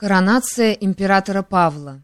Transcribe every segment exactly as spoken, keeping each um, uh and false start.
Коронация императора Павла.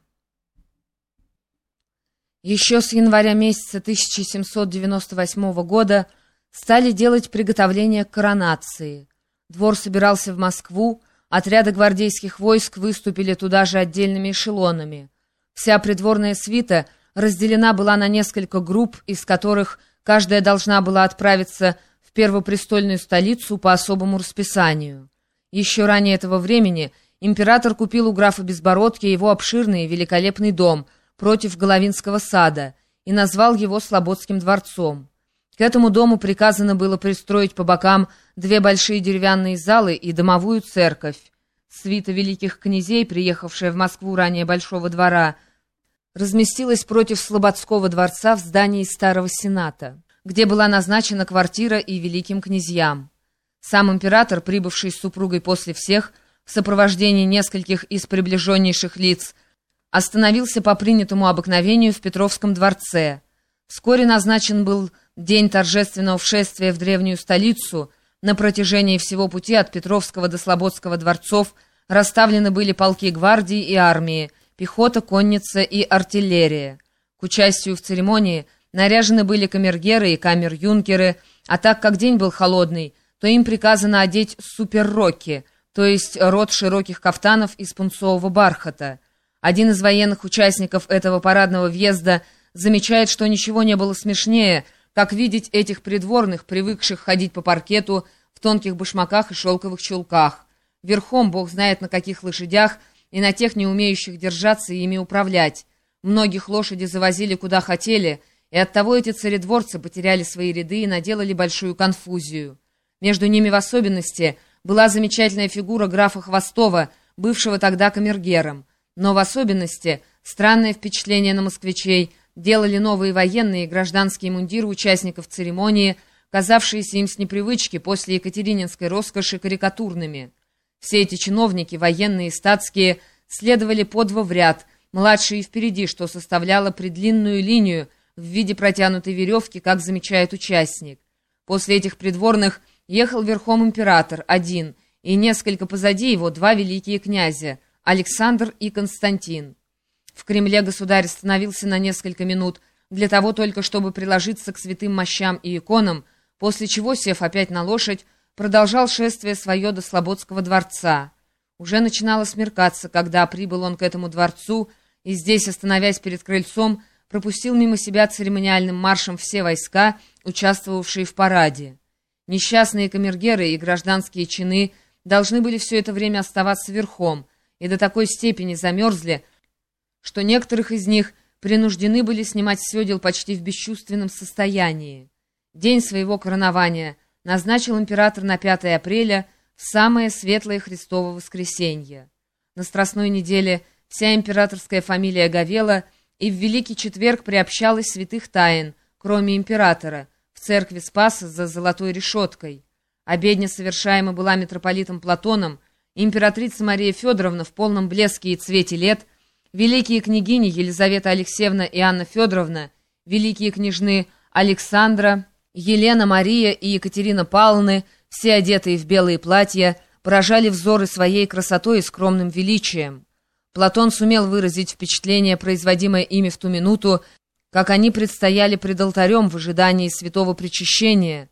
Еще с января месяца тысяча семьсот девяносто восьмого года стали делать приготовления к коронации. Двор собирался в Москву, отряды гвардейских войск выступили туда же отдельными эшелонами. Вся придворная свита разделена была на несколько групп, из которых каждая должна была отправиться в первопрестольную столицу по особому расписанию. Еще ранее этого времени император купил у графа Безбородки его обширный и великолепный дом против Головинского сада и назвал его Слободским дворцом. К этому дому приказано было пристроить по бокам две большие деревянные залы и домовую церковь. Свита великих князей, приехавшая в Москву ранее Большого двора, разместилась против Слободского дворца в здании Старого Сената, где была назначена квартира и великим князьям. Сам император, прибывший с супругой после всех, в сопровождении нескольких из приближеннейших лиц, остановился по принятому обыкновению в Петровском дворце. Вскоре назначен был день торжественного вшествия в древнюю столицу. На протяжении всего пути от Петровского до Слободского дворцов расставлены были полки гвардии и армии, пехота, конница и артиллерия. К участию в церемонии наряжены были камергеры и камер-юнкеры, а так как день был холодный, то им приказано одеть суперроки, то есть рот широких кафтанов из пунцового бархата. Один из военных участников этого парадного въезда замечает, что ничего не было смешнее, как видеть этих придворных, привыкших ходить по паркету в тонких башмаках и шелковых чулках. Верхом, бог знает на каких лошадях, и на тех, не умеющих держаться и ими управлять. Многих лошади завозили куда хотели, и оттого эти царедворцы потеряли свои ряды и наделали большую конфузию. Между ними в особенности была замечательная фигура графа Хвостова, бывшего тогда камергером. Но в особенности странное впечатление на москвичей делали новые военные и гражданские мундиры участников церемонии, казавшиеся им с непривычки после екатерининской роскоши карикатурными. Все эти чиновники, военные и статские, следовали по два в ряд, младшие впереди, что составляло предлинную линию в виде протянутой веревки, как замечает участник. После этих придворных ехал верхом император, один, и несколько позади его два великие князя, Александр и Константин. В Кремле государь остановился на несколько минут, для того только, чтобы приложиться к святым мощам и иконам, после чего, сев опять на лошадь, продолжал шествие свое до Слободского дворца. Уже начинало смеркаться, когда прибыл он к этому дворцу, и здесь, остановясь перед крыльцом, пропустил мимо себя церемониальным маршем все войска, участвовавшие в параде. Несчастные камергеры и гражданские чины должны были все это время оставаться верхом, и до такой степени замерзли, что некоторых из них принуждены были снимать с седел почти в бесчувственном состоянии. День своего коронования назначил император на пятое апреля, в самое светлое Христово воскресенье. На Страстной неделе вся императорская фамилия говела, и в Великий четверг приобщалась святых тайн, кроме императора, в церкви Спаса за золотой решеткой. Обедня совершаема была митрополитом Платоном, императрица Мария Федоровна в полном блеске и цвете лет, великие княгини Елизавета Алексеевна и Анна Федоровна, великие княжны Александра, Елена, Мария и Екатерина Павловны, все одетые в белые платья, поражали взоры своей красотой и скромным величием. Платон сумел выразить впечатление, производимое ими в ту минуту, как они предстояли пред алтарем в ожидании святого причащения.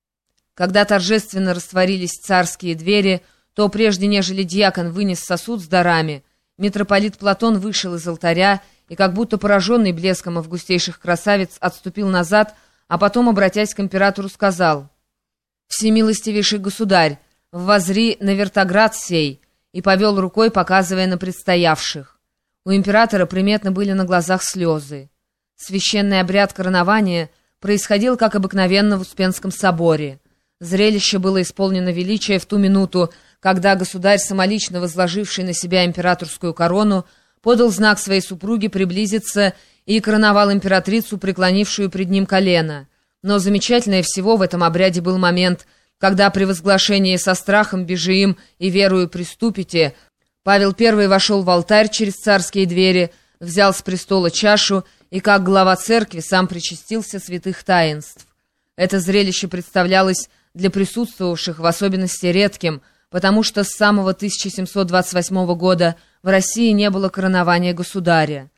Когда торжественно растворились царские двери, то прежде нежели дьякон вынес сосуд с дарами, митрополит Платон вышел из алтаря и, как будто пораженный блеском августейших красавиц, отступил назад, а потом, обратясь к императору, сказал: «Всемилостивейший государь, воззри на вертоград сей», и повел рукой, показывая на предстоявших. У императора приметно были на глазах слезы. Священный обряд коронования происходил, как обыкновенно, в Успенском соборе. Зрелище было исполнено величия в ту минуту, когда государь, самолично возложивший на себя императорскую корону, подал знак своей супруге приблизиться и короновал императрицу, преклонившую пред ним колено. Но замечательнее всего в этом обряде был момент, когда при возглашении «со страхом бежим и верою приступите» Павел Первый вошел в алтарь через царские двери, взял с престола чашу и, как глава церкви, сам причастился святых таинств. Это зрелище представлялось для присутствовавших в особенности редким, потому что с самого тысяча семьсот двадцать восьмого года в России не было коронования государя.